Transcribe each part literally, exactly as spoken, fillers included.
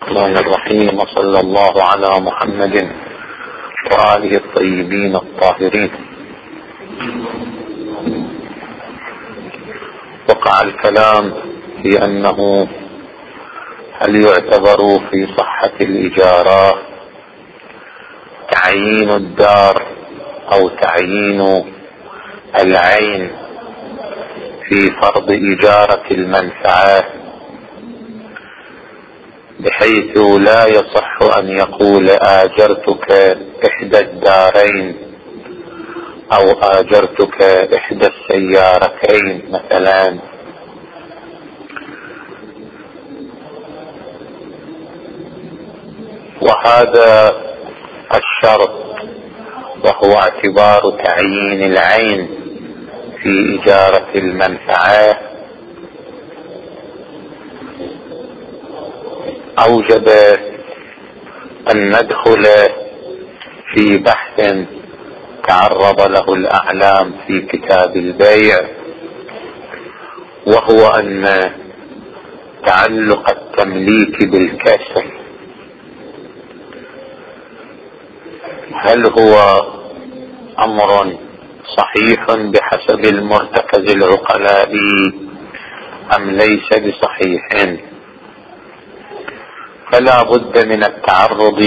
الرحمن الرحيم، وصلى الله على محمد وآله الطيبين الطاهرين. وقع الكلام في أنه هل يعتبر في صحة الإجارة تعيين الدار أو تعيين العين في فرض إجارة المنفعة، بحيث لا يصح أن يقول آجرتك إحدى الدارين أو آجرتك إحدى السيارتين مثلا. وهذا الشرط وهو اعتبار تعيين العين في إجارة المنفعة أوجب أن ندخل في بحث تعرض له الأعلام في كتاب البيع، وهو أن تعلق التمليك بالكسر هل هو أمر صحيح بحسب المرتكز العقلاء أم ليس بصحيح؟ فلا بد من التعرض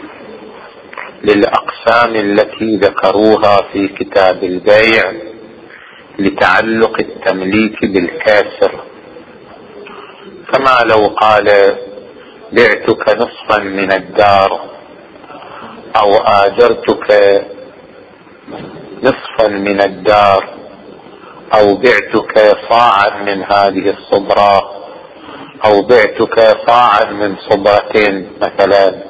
للأقسام التي ذكروها في كتاب البيع لتعلق التمليك بالكاسر، كما لو قال بعتك نصفا من الدار أو آجرتك نصفا من الدار أو بعتك صاعا من هذه الصبرة أو بعتك صاعا من صبرة مثلا.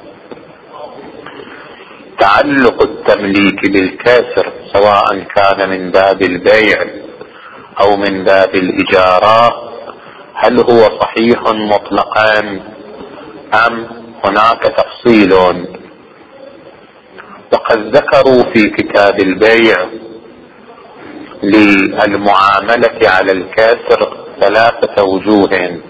تعلق التمليك بالكاسر سواء كان من باب البيع أو من باب الإجارة هل هو صحيح مطلقا أم هناك تفصيل؟ وقد ذكروا في كتاب البيع للمعاملة على الكاسر ثلاثة وجوه.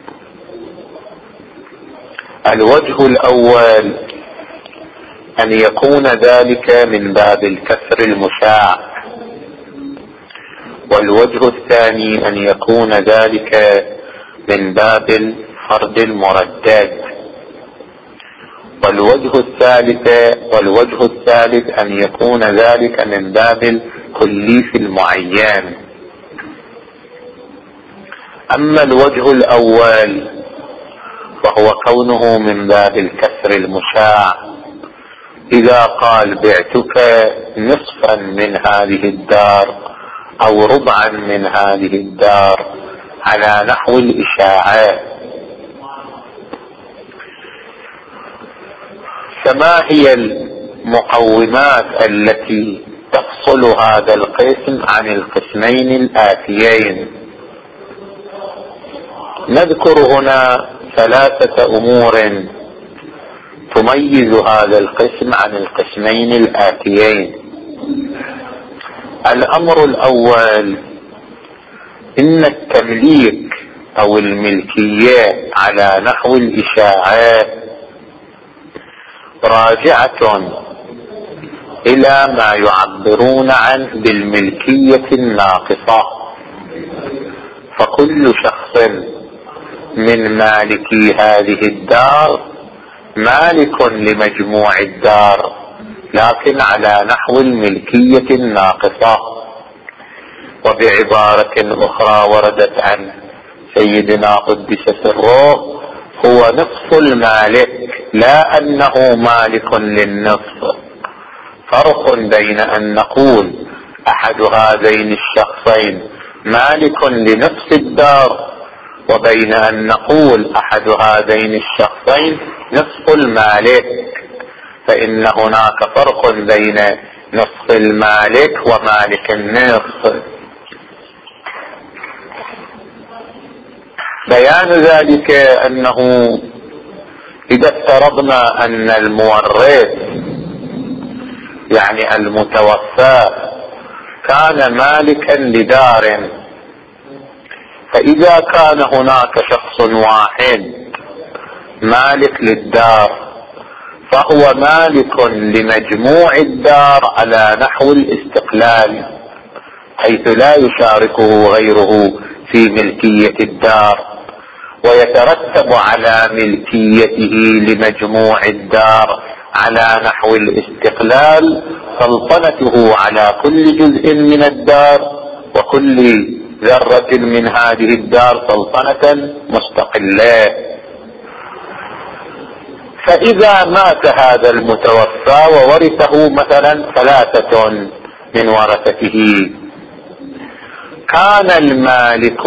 الوجه الأول أن يكون ذلك من باب الكسر المشاع، والوجه الثاني أن يكون ذلك من باب الفرض المردد، والوجه الثالث والوجه الثالث أن يكون ذلك من باب الكليف المعين. أما الوجه الأول وهو كونه من باب الكسر المشاع، إذا قال بعتك نصفا من هذه الدار أو ربعا من هذه الدار على نحو الإشاعة، فما هي المقومات التي تفصل هذا القسم عن القسمين الآتيين؟ نذكر هنا ثلاثة أمور تميز هذا القسم عن القسمين الآتيين. الأمر الأول إن التمليك أو الملكية على نحو الإشاعة راجعة إلى ما يعبرون عنه بالملكية الناقصة، فكل شخص من مالكي هذه الدار مالك لمجموع الدار لكن على نحو الملكية الناقصة. وبعبارة أخرى وردت عن سيدنا قدس سره هو نصف المالك لا أنه مالك للنصف. فرق بين أن نقول أحد هذين الشخصين مالك لنصف الدار وبين أن نقول أحد هذين الشخصين نصف المالك، فإن هناك فرق بين نصف المالك ومالك النصف. بيان ذلك أنه إذا افترضنا أن المورث يعني المتوفى كان مالكا لدار، فإذا كان هناك شخص واحد مالك للدار، فهو مالك لمجموع الدار على نحو الاستقلال، حيث لا يشاركه غيره في ملكية الدار، ويترتب على ملكيته لمجموع الدار على نحو الاستقلال سلطنته على كل جزء من الدار وكل ذرة من هذه الدار سلطنة مستقلة. فإذا مات هذا المتوفى وورثه مثلا ثلاثة من ورثته، كان المالك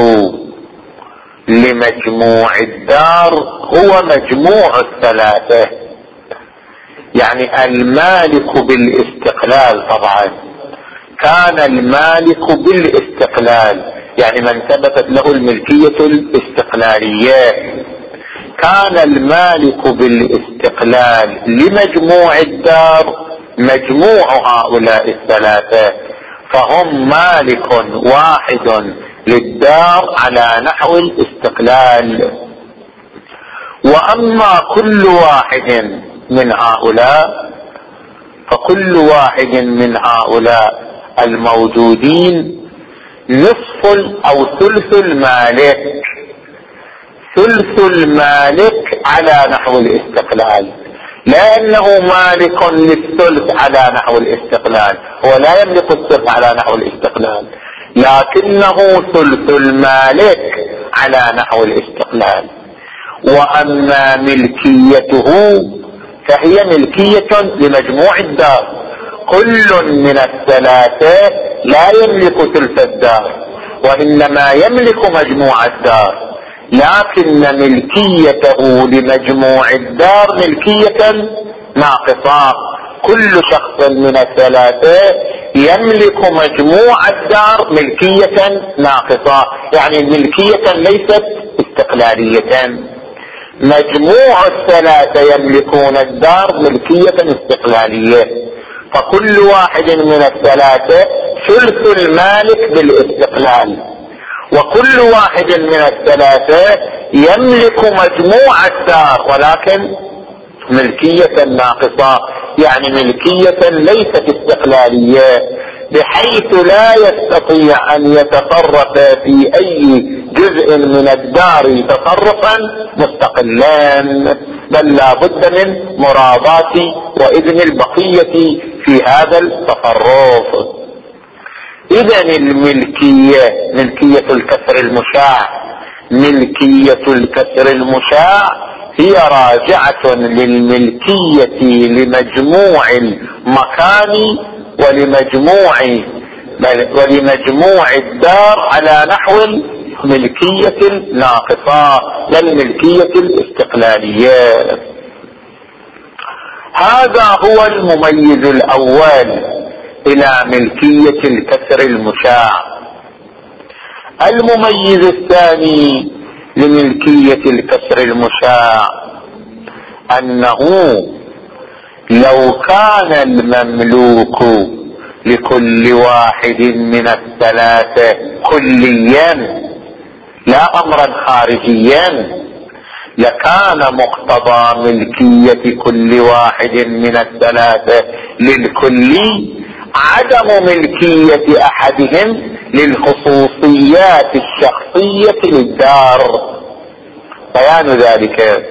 لمجموع الدار هو مجموع الثلاثة، يعني المالك بالاستقلال. طبعا كان المالك بالاستقلال يعني من ثبتت له الملكية الاستقلالية، كان المالك بالاستقلال لمجموع الدار مجموع هؤلاء الثلاثة، فهم مالك واحد للدار على نحو الاستقلال. واما كل واحد من هؤلاء فكل واحد من هؤلاء الموجودين نصف او ثلث المالك، ثلث المالك على نحو الاستقلال، لانه مالك للثلث على نحو الاستقلال، هو لا يملك الثلث على نحو الاستقلال، لكنه ثلث المالك على نحو الاستقلال. واما ملكيته فهي ملكية لمجموع الدار، كل من الثلاثة لا يملك ثلث الدار وانما يملك مجموع الدار، لكن ملكيته لمجموع الدار ملكية ناقصة. كل شخص من الثلاثة يملك مجموع الدار ملكية ناقصة، يعني الملكية ليست استقلالية. مجموع الثلاثة يملكون الدار ملكية استقلالية، فكل واحد من الثلاثة ثلث المالك بالاستقلال، وكل واحد من الثلاثة يملك مجموع الدار ولكن ملكية ناقصة، يعني ملكية ليست استقلالية، بحيث لا يستطيع ان يتصرف في اي جزء من الدار تصرفا مستقلا، بل لا بد من مراضاة واذن البقية في هذا التصرف. اذن الملكية ملكية الكسر المشاع ملكية الكسر المشاع هي راجعة للملكية لمجموع المكان ولمجموع ولمجموع الدار على نحو الملكية الناقصة لا الملكية الاستقلالية. هذا هو المميز الأول إلى ملكية الكسر المشاع. المميز الثاني لملكية الكسر المشاع أنه لو كان المملوك لكل واحد من الثلاثة كليا لا أمرا خارجيا، لكان مقتضى ملكية كل واحد من الثلاثة للكلي عدم ملكية أحدهم للخصوصيات الشخصية للدار. بيان ذلك: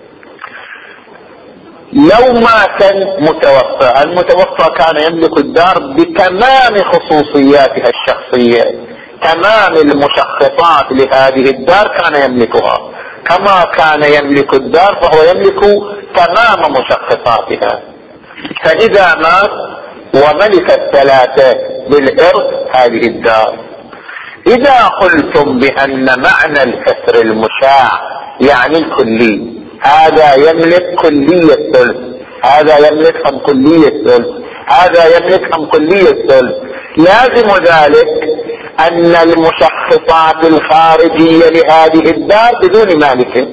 لو مات متوفى، المتوفى كان يملك الدار بتمام خصوصياتها الشخصية، تمام المشخصات لهذه الدار كان يملكها، كما كان يملك الدار فهو يملك تمام مشخصاتها. فإذا مات وملك الثلاثة بالإرث هذه الدار، إذا قلتم بأن معنى الكسر المشاع يعني الكلي، هذا يملك كلية الثلث، هذا يملك أم كلية الثلث، هذا يملك أم كلية الثلث، لازم ذلك أن المشخصات الخارجية لهذه الدار بدون مالك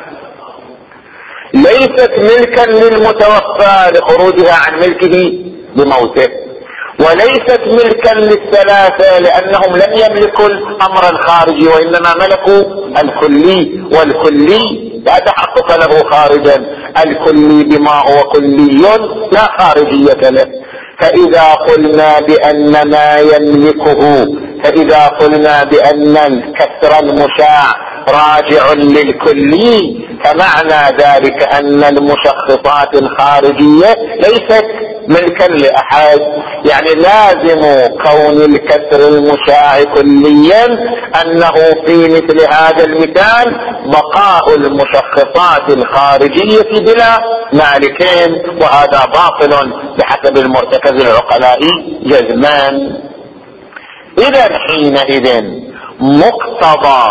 ليست ملكا للمتوفى لخروجها عن ملكه بموته، وليست ملكا للثلاثة لأنهم لم يملكوا الأمر الخارجي وإنما ملكوا الكلي، والكلي لا تحقق له خارجا. الكلي بما هو كلي لا خارجية له. فإذا قلنا بأن ما يملكه فإذا قلنا بأن الكسر المشاع راجع للكلي، فمعنى ذلك أن المشخصات الخارجية ليست ملكا لأحد. يعني لازم كون الكسر المشاع كليا أنه في مثل هذا المثال بقاء المشخصات الخارجية بلا مالكين، وهذا باطل بحسب المرتكز العقلائي جزمان. إذا حينئذ مقتضى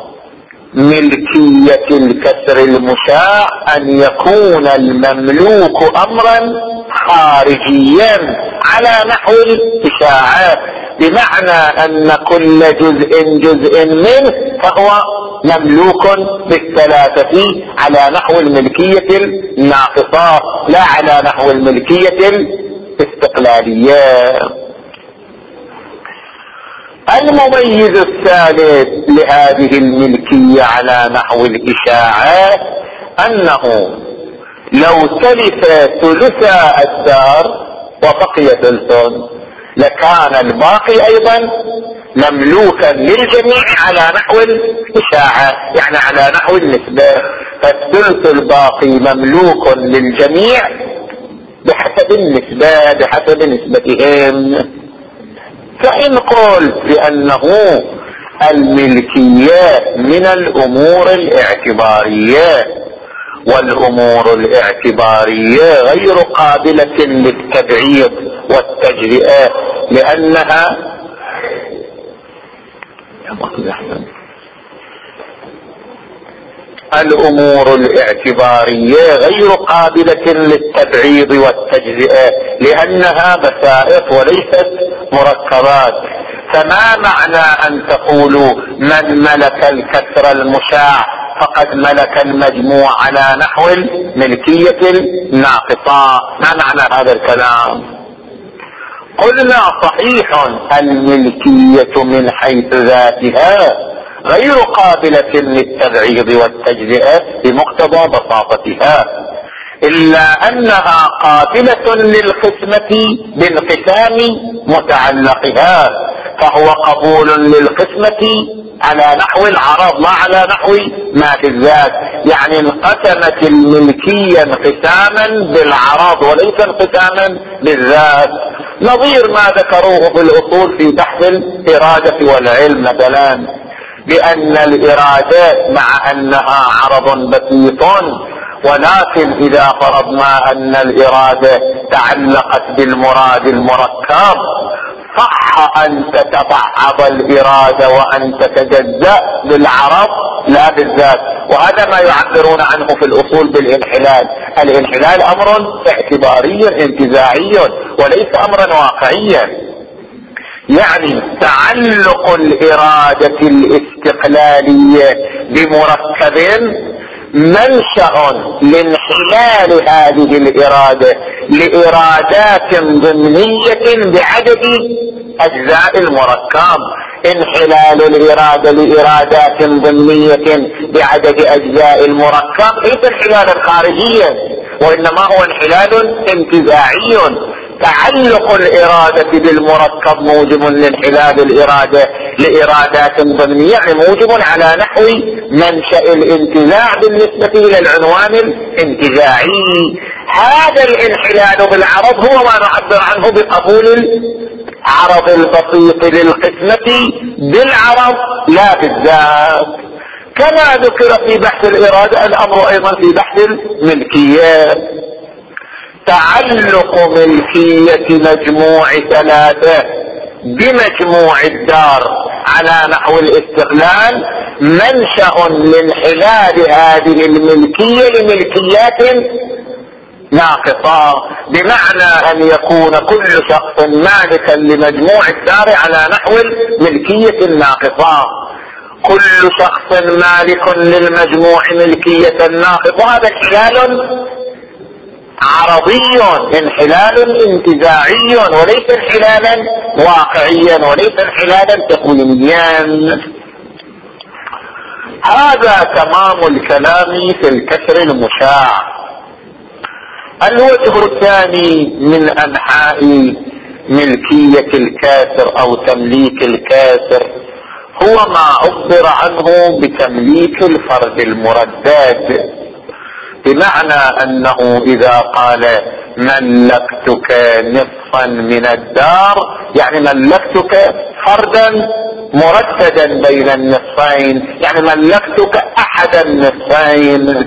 ملكية الكسر المشاع أن يكون المملوك أمرا خارجيا على نحو الإشاعة، بمعنى أن كل جزء جزء منه فهو مملوك بالثلاثة على نحو الملكية الناقصة لا على نحو الملكية الاستقلالية. المميز الثالث لهذه الملكية على نحو الإشاعة أنه لو تلف ثلث الدار وبقي ثلث لكان الباقي أيضا مملوكا للجميع على نحو الإشاعة، يعني على نحو النسبة. فالثلث الباقي مملوك للجميع بحسب النسبة بحسب نسبتهم. فإن قلت بأنه الملكية من الأمور الاعتبارية، والأمور الاعتبارية غير قابلة للتبعيض والتجزئة لأنها الأمور الاعتبارية غير قابلة للتبعيض والتجزئة لأنها بسائط وليست مركبات. فما معنى أن تقولوا من ملك الكسر المشاع فقد ملك المجموع على نحو الملكية الناقصة؟ ما معنى هذا الكلام؟ قلنا صحيح الملكية من حيث ذاتها غير قابلة للتبعيض والتجزئة بمقتضى بساطتها، إلا أنها قابلة للقسمة بانقسام متعلقها، فهو قبول للقسمة على نحو العرض لا على نحو ما في الذات. يعني انقسمت الملكية انقساما بالعرض وليس انقساما بالذات، نظير ما ذكروه في الأصول في بحث الإرادة والعلم مثلا، بأن الإرادة مع أنها عرض بسيط، ولكن إذا فرضنا أن الإرادة تعلقت بالمراد المركب صح أن تتبعض الإرادة وأن تتجزأ بالعرض لا بالذات. وهذا ما يعبرون عنه في الأصول بالانحلال. الانحلال أمر اعتباري انتزاعي وليس أمرا واقعيا. يعني تعلق الإرادة الاستقلالية بمركب منشأ لانحلال هذه الإرادة لإرادات ضمنية بعدد أجزاء المركب. انحلال الإرادة لإرادات ضمنية بعدد أجزاء المركب ليس انحلالا خارجيا، وإنما هو انحلال انتزاعي. تعلق الإرادة بالمركب موجب لانحلال الإرادة لإرادات ضمنية، يعني موجب على نحو منشأ الانتزاع بالنسبة إلى العنوان الانتزاعي. هذا الانحلال بالعرض هو ما نعبر عنه بقبول العرض البسيط للقسمة بالعرض لا بالذات. كما ذكر في بحث الإرادة الأمر أيضا في بحث الملكية. تعلق ملكية مجموع ثلاثة بمجموع الدار على نحو الاستقلال منشأ لانحلال هذه الملكية لملكيات ناقصة، بمعنى أن يكون كل شخص مالكا لمجموع الدار على نحو الملكية الناقصة. كل شخص مالك للمجموع ملكية ناقصة، هذا انحلال عرضي انحلال انتزاعي وليس انحلالا واقعيا وليس انحلالا تقويميا. هذا تمام الكلام في الكسر المشاع. الوجه الثاني من أنحاء ملكية الكاسر أو تمليك الكاسر هو ما عبر عنه بتمليك الفرد المردد، بمعنى أنه إذا قال ملكتك نصفا من الدار يعني ملكتك فردا مرددا بين النصفين، يعني ملكتك أحد النصفين.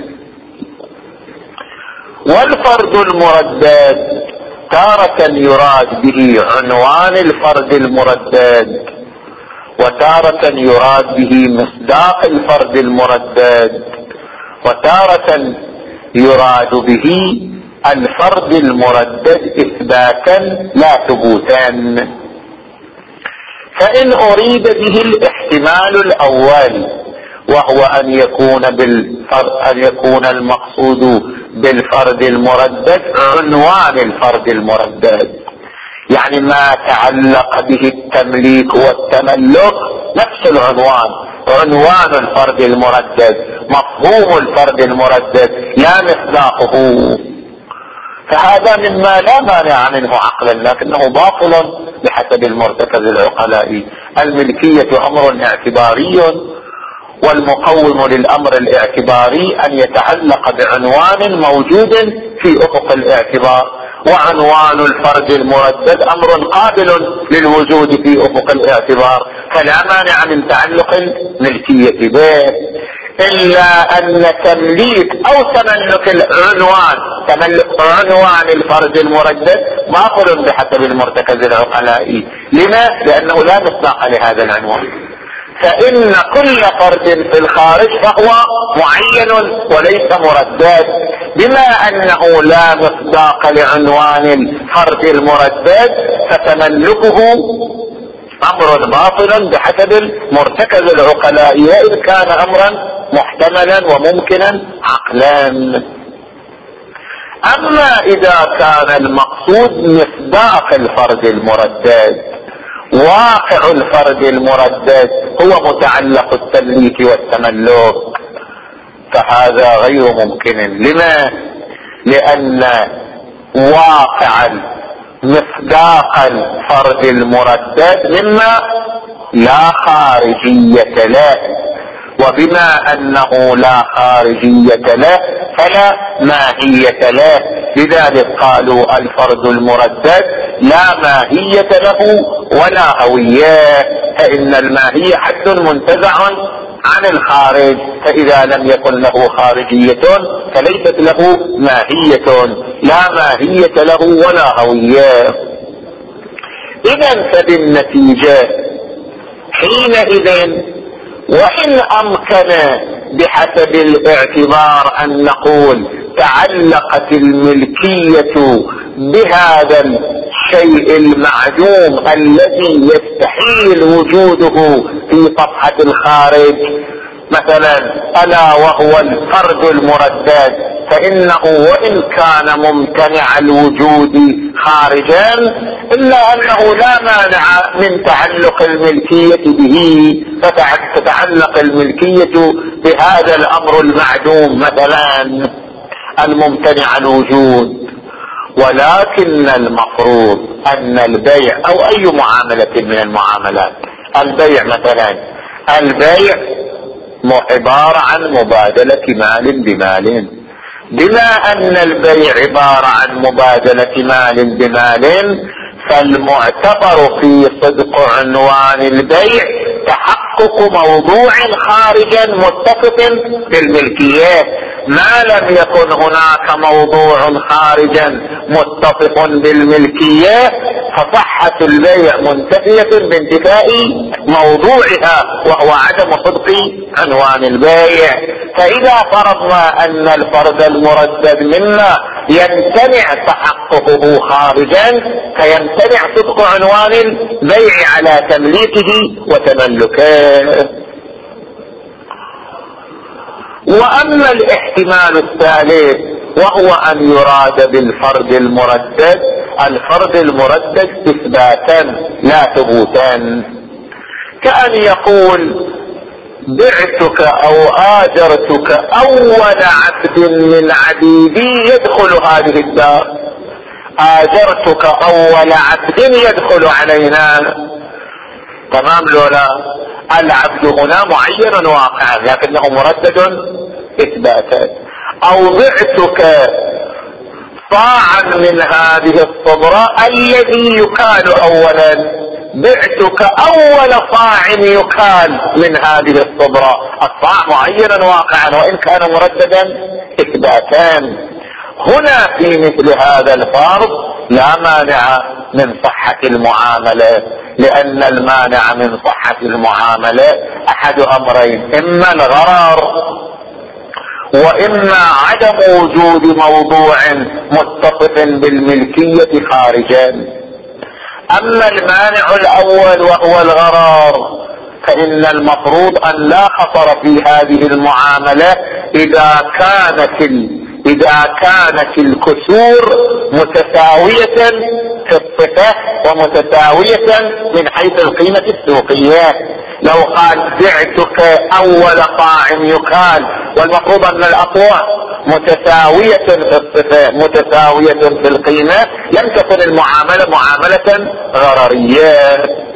والفرد المردد تارة يراد به عنوان الفرد المردد، وتارة يراد به مصداق الفرد المردد، وتارة يراد به الفرد المردد إثباتا لا ثبوتا. فإن أريد به الاحتمال الأول وهو أن يكون بالفرد أن يكون المقصود بالفرد المردد عنوان الفرد المردد، يعني ما تعلق به التمليك والتملك نفس العنوان، عنوان الفرد المردد، مفهوم الفرد المردد لا مصداقه، فهذا مما لا مانع منه عقلا لكنه باطل بحسب المرتكز العقلاء. الملكية أمر اعتباري، والمقوم للأمر الاعتباري أن يتعلق بعنوان موجود في أفق الاعتبار، وعنوان الفرد المردد أمر قابل للوجود في أفق الاعتبار، فلا مانع من تعلق الملكية به، إلا أن تمليك أو تملك العنوان تملك عنوان الفرد المردد باطل بحسب المرتكز العقلاء. لما؟ لأنه لا مصداق لهذا العنوان، فإن كل فرد في الخارج فهو معين وليس مردد، بما أنه لا مصداق لعنوان الفرد المردد فتملكه أمر باطل بحسب المرتكز العقلاء، وإن كان أمرا محتملا وممكنا عقلا. أما إذا كان المقصود مصداق الفرد المردد، واقع الفرد المردد هو متعلق التمليك والتملك، فهذا غير ممكن. لما؟ لأن واقعا مصداق الفرد المردد مما لا خارجية له، وبما أنه لا خارجية له فلا ماهية له، لذلك قالوا الفرد المردد لا ماهية له ولا هوية، فإن الماهية حد منتزع عن الخارج، فإذا لم يكن له خارجية فليست له ماهية، لا ماهية له ولا هوية. إذن فبالنتيجة حينئذ وإن أمكن بحسب الاعتبار أن نقول تعلقت الملكية بهذا الشيء المعدوم الذي يستحيل وجوده في صفحة الخارج، مثلا ألا وهو الفرد المردد، فإنه وإن كان ممتنع الوجود خارجا إلا أنه لا مانع من تعلق الملكية به، فتتعلق الملكية بهذا الأمر المعدوم مثلا الممتنع الوجود. ولكن المفروض أن البيع أو أي معاملة من المعاملات، البيع مثلا، البيع عبارة عن مبادلة مال بمال، بما أن البيع عبارة عن مبادلة مال بمال فالمعتبر في صدق عنوان البيع تحقق موضوع خارجا متفق بالملكية. ما لم يكن هناك موضوع خارجا متفق بالملكية فصحة البيع منتفية بانتفاء موضوعها وهو عدم صدق عنوان البيع. فإذا فرضنا أن الفرد المردد مما يمتنع تحققه خارجا فيمتنع صدق عنوان البيع على تمليكه وتملكه. وأما الاحتمال الثالث وهو أن يراد بالفرد المردد الفرد المردد إثباتا لا ثبوتا، كأن يقول بعتك او اجرتك اول عبد من عبيدي يدخل هذه الدار، اجرتك اول عبد يدخل علينا. تمام لولا العبد هنا معين واقعا لكنه مردد اثباتا. او بعتك صاعا من هذه الصبرة الذي يكال اولا، بعتك اول صاع يكال من هذه الصبرة، الصاع معينا واقعا وان كان مرددا اثباتان. هنا في مثل هذا الفرض لا مانع من صحة المعاملة، لان المانع من صحة المعاملة احد امرين، اما الغرر واما عدم وجود موضوع متصف بالملكية خارجا. اما المانع الاول وهو الغرار فان المفروض ان لا خطر في هذه المعاملة اذا كانت ال... اذا كانت الكسور متساوية في الصفة ومتساوية من حيث القيمة السوقية. لو قال بعتك اول صاع يكال والمفروض ان الاصواع متساوية في الصفة متساوية في القيمة لم تكن المعاملة معاملة غررية.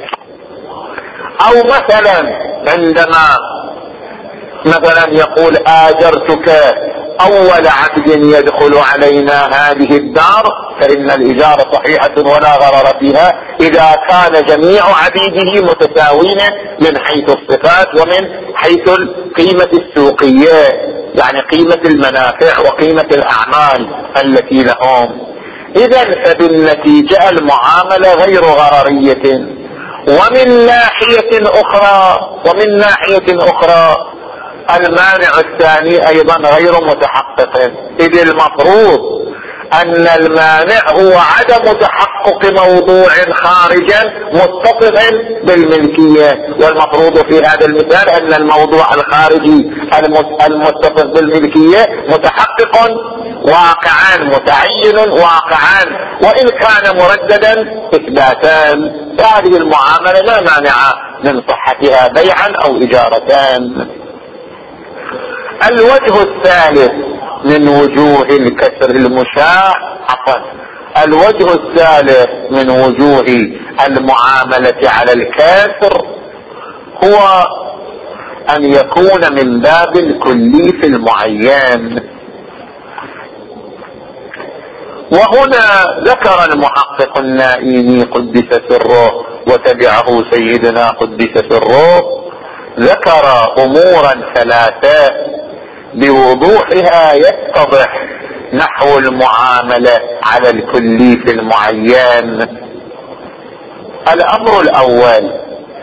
او مثلا عندما مثلا يقول اجرتك اول عبد يدخل علينا هذه الدار فان الاجارة صحيحة ولا غرر فيها اذا كان جميع عبيده متساوين من حيث الصفات ومن حيث القيمة السوقية، يعني قيمة المنافع وقيمة الاعمال التي لهم. اذا فبالنتيجة المعاملة غير غررية. ومن ناحية اخرى ومن ناحية اخرى المانع الثاني ايضا غير متحقق، اذ المفروض ان المانع هو عدم تحقق موضوع خارجا متصف بالملكية، والمفروض في هذا المثال ان الموضوع الخارجي المتصف بالملكية متحقق واقعا متعين واقعا وان كان مرددا اثباتان. فهذه المعاملة لا مانع من صحتها بيعا او اجارتان. الوجه الثالث من وجوه الكسر المشاع عفوا الوجه الثالث من وجوه المعاملة على الكسر هو ان يكون من باب الكلي في المعين. وهنا ذكر المحقق النائيني قدس سره وتبعه سيدنا قدس سره ذكر امورا ثلاثة بوضوحها يتضح نحو المعاملة على الكلي في المعين. الامر الاول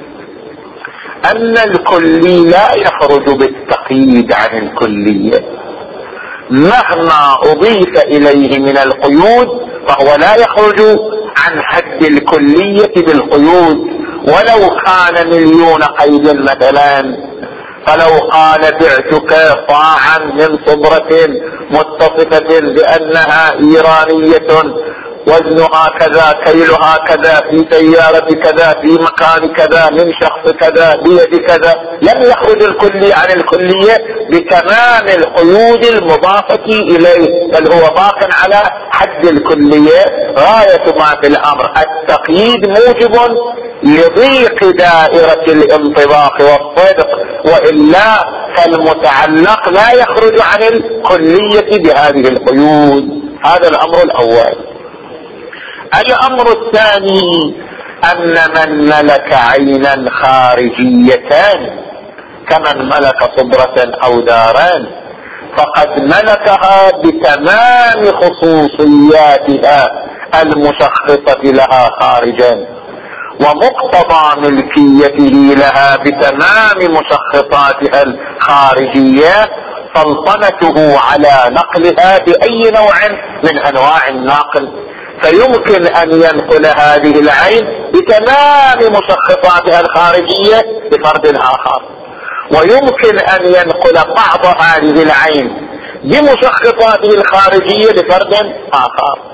ان الكلي لا يخرج بالتقييد عن الكلية، مهما اضيف اليه من القيود فهو لا يخرج عن حد الكلية بالقيود ولو كان مليون قيد مثلا. فلو قال بعتك صاعا من صبرة متصفة بانها ايرانية وزنها كذا كيلها كذا في سيارة كذا في مكان كذا من شخص كذا بيد كذا، لم يخرج الكلي عن الكلية بتمام القيود المضافة اليه، بل هو باق على حد الكلية. غاية ما في الامر التقييد موجب لضيق دائرة الانطباق والصدق، وإلا فالمتعلق لا يخرج عن الكلية بهذه القيود. هذا الامر الاول. الامر الثاني ان من ملك عينا خارجيتان كمن ملك صبرة او داران فقد ملكها بتمام خصوصياتها المشخصة لها خارجا، ومقتضى ملكيته لها بتمام مشخصاتها الخارجية سلطنته على نقلها بأي نوع من انواع الناقل، فيمكن ان ينقل هذه العين بتمام مشخصاتها الخارجية لفرد اخر، ويمكن ان ينقل بعض هذه العين بمشخصاته الخارجية لفرد اخر،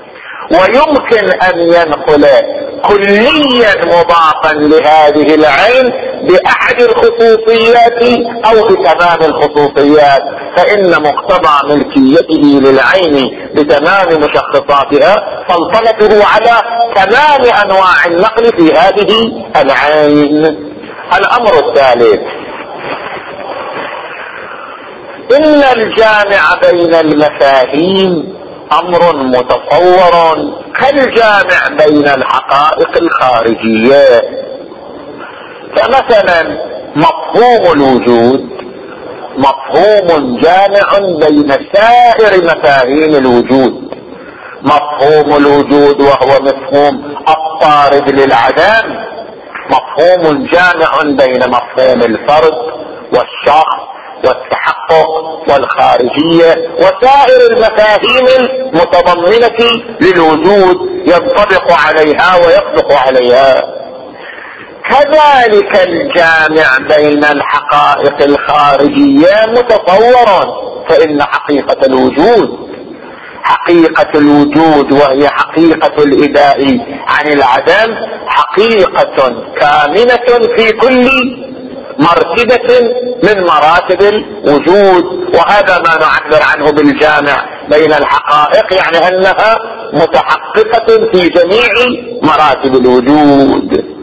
ويمكن ان ينقل كليا مضافا لهذه العين باحد الخصوصيات او بتمام الخصوصيات، فان مقتضى ملكيته للعين بتمام مشخصاتها سلطنته على تمام انواع النقل في هذه العين. الامر الثالث، ان الجامع بين المفاهيم امر متصور كالجامع بين الحقائق الخارجية. فمثلا مفهوم الوجود مفهوم جامع بين سائر مفاهيم الوجود. مفهوم الوجود وهو مفهوم الطارد للعدم مفهوم جامع بين مفهوم الفرد والشخص والتحقق والخارجية وسائر المفاهيم المتضمنة للوجود ينطبق عليها ويصدق عليها. كذلك الجامع بين الحقائق الخارجية متصور، فإن حقيقة الوجود حقيقة الوجود وهي حقيقة الإباء عن العدم حقيقة كامنة في كل مرتبة من مراتب الوجود، وهذا ما نعبر عنه بالجامع بين الحقائق، يعني أنها متحققة في جميع مراتب الوجود.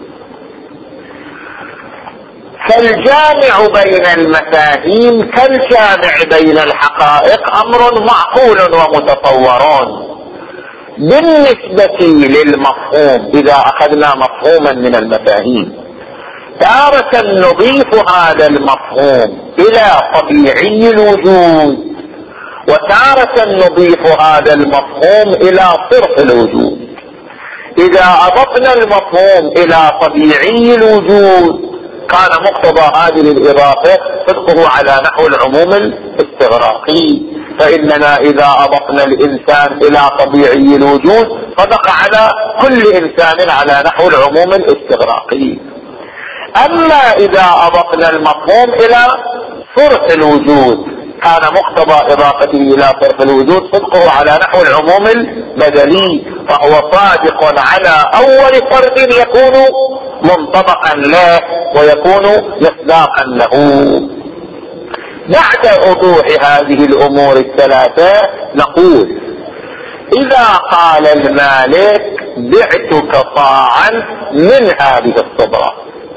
فالجامع بين المفاهيم كالجامع بين الحقائق أمر معقول ومتصور. بالنسبة للمفهوم، إذا أخذنا مفهوما من المفاهيم، تارة نضيف هذا المفهوم إلى طبيعي الوجود، وتارة نضيف هذا المفهوم إلى صرف الوجود. إذا أضفنا المفهوم إلى طبيعي الوجود كان مقتضى هذه الإضافة صدقه على نحو العموم الاستغراقي، فإننا إذا أضفنا الإنسان إلى طبيعي الوجود صدق على كل إنسان على نحو العموم الاستغراقي. أما إذا أضفنا المفهوم إلى صرف الوجود كان مقتضى إضافته إلى صرف الوجود صدقه على نحو العموم البدلي، فهو صادق على أول فرد يكون منطبقا له ويكون مصداقا له. بعد وضوح هذه الأمور الثلاثة نقول: إذا قال المالك بعتك صاعا من هذه الصبرة،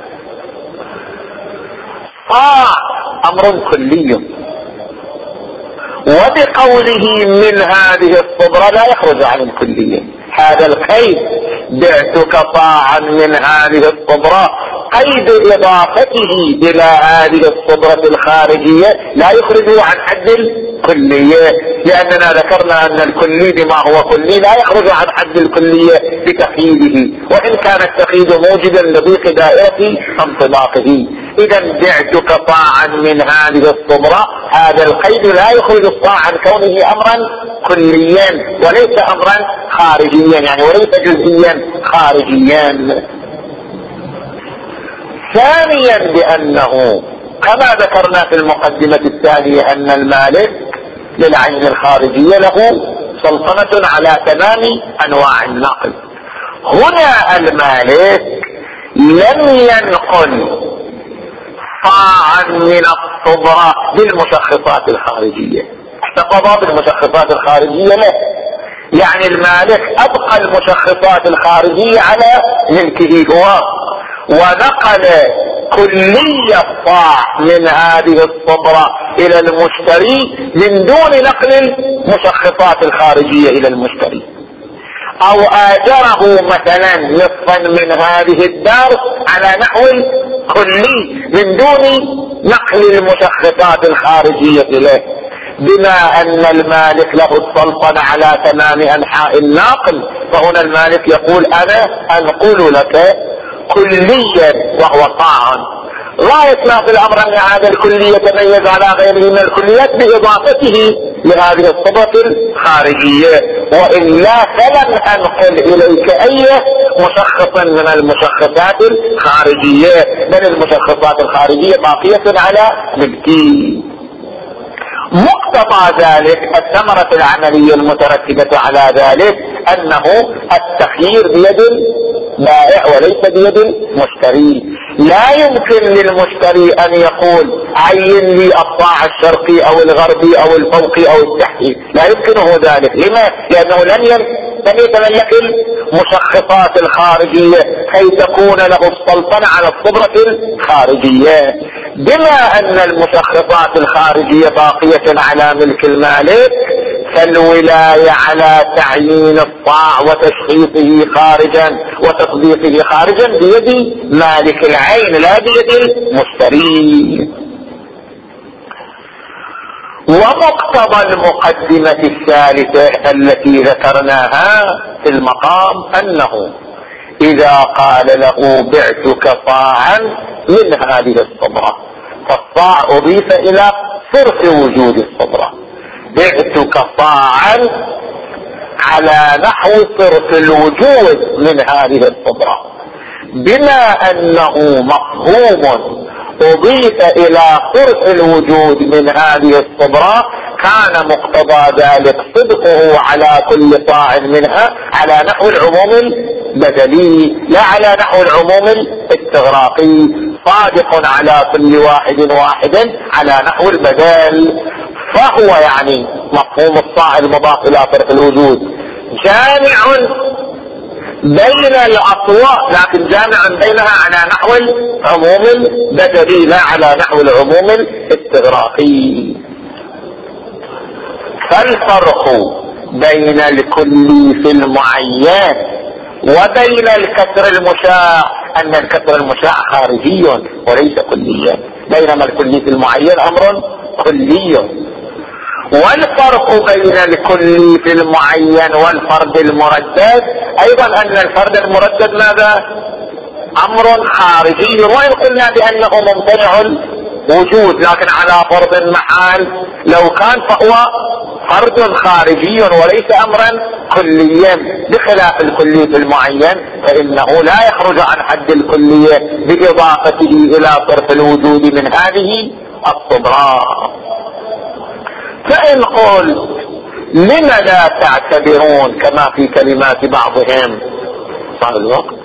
صاع أمر كلي، وبقوله من هذه الصبرة لا يخرج عن الكلية. هذا القيد بعتك صاعا من هذه الصبرة قيد إضافته إلى هذه الصبرة الخارجية لا يخرج عن حد الكلية، لأننا ذكرنا أن الكلي بما هو كلي لا يخرج عن حد الكلية بتقييده، وإن كان التقييد موجدا لضيق دائرة انطباقه. إذا بعتك صاعا من هذه الصبرة، هذا القيد لا يخرج الصاع عن كونه أمرا كليا وليس أمرا خارجيا، يعني وليس جزئيا خارجيا. ثانيا بأنه كما ذكرنا في المقدمة الثانية أن المالك للعين الخارجية له سلطنة على تمام أنواع النقل. هنا المالك لم ينقل صاعا من الصبرة بالمشخصات الخارجية، احتفظ بالمشخصات الخارجية له، يعني المالك أبقى المشخصات الخارجية على ملكه هو، ونقل كلية الصاع من هذه الصبرة إلى المشتري من دون نقل المشخصات الخارجية إلى المشتري، أو آجره مثلا نصفا من هذه الدار على نحو كلي من دون نقل المشخصات الخارجية إليه، بما أن المالك له السلطنة على تمام أنحاء الناقل. فهنا المالك يقول: أنا أنقل لك كليا وهو صاعا. غاية ما في الأمر أن هذا الكلي يتميز على غيره من الكليات بإضافته لهذه الصبغة الخارجية، وإلا فلم أنقل إليك أي مشخص من المشخصات الخارجية، بل المشخصات الخارجية باقية على ملكي. مقتضى ذلك الثمرة العملية المترتبة على ذلك أنه التخيير بيد البائع وليس بيد المشتري. لا يمكن للمشتري أن يقول عين لي الصاع الشرقي أو الغربي أو الفوقي أو التحتي، لا يمكنه ذلك. لما؟ لأنه لم لم يتملك المشخصات الخارجية كي تكون له السلطنة على الصبرة الخارجية. بما أن المشخصات الخارجية باقية على ملك المالك، فالولاية على تعيين الصاع وتشخيصه خارجا وتطبيقه خارجا بيد مالك العين لا بيد المشتري. ومقتضى المقدمة الثالثة التي ذكرناها في المقام أنه إذا قال له بعتك صاعا من هذه الصبرة، فالصاع أضيف إلى صرف وجود الصبرة، بعتك صاعا على نحو صرف الوجود من هذه الصبرة، بما أنه مفهوم أضيف إلى صرف الوجود من هذه الصبرة، كان مقتضى ذلك صدقه على كل صاع منها على نحو العموم البدلي لا على نحو العموم الاستغراقي، صادق على كل واحد واحد على نحو البدل. فهو يعني مفهوم الصاع المضاف إلى صرف الوجود جامع بين الأصوات، لكن جامع بينها على نحو العموم البدلي لا على نحو العموم الاستغراقي. فالفرق بين الكلي في المعين وبين الكسر المشاع أن الكسر المشاع خارجي وليس كليا، بينما الكلي في المعين أمر كلي. والفرق بين الكلي في المعين والفرد المردد أيضا أن الفرد المردد ماذا؟ أمر خارجي، وإن قلنا بأنه ممتنع الوجود لكن على فرض المحال لو كان فهو فرد خارجي وليس أمرا كليا، بخلاف الكلي في المعين فإنه لا يخرج عن حد الكلية بإضافته إلى صرف الوجود من هذه الصبرة. فإن قلت لم لا تعتبرون كما في كلمات بعضهم صار الوقت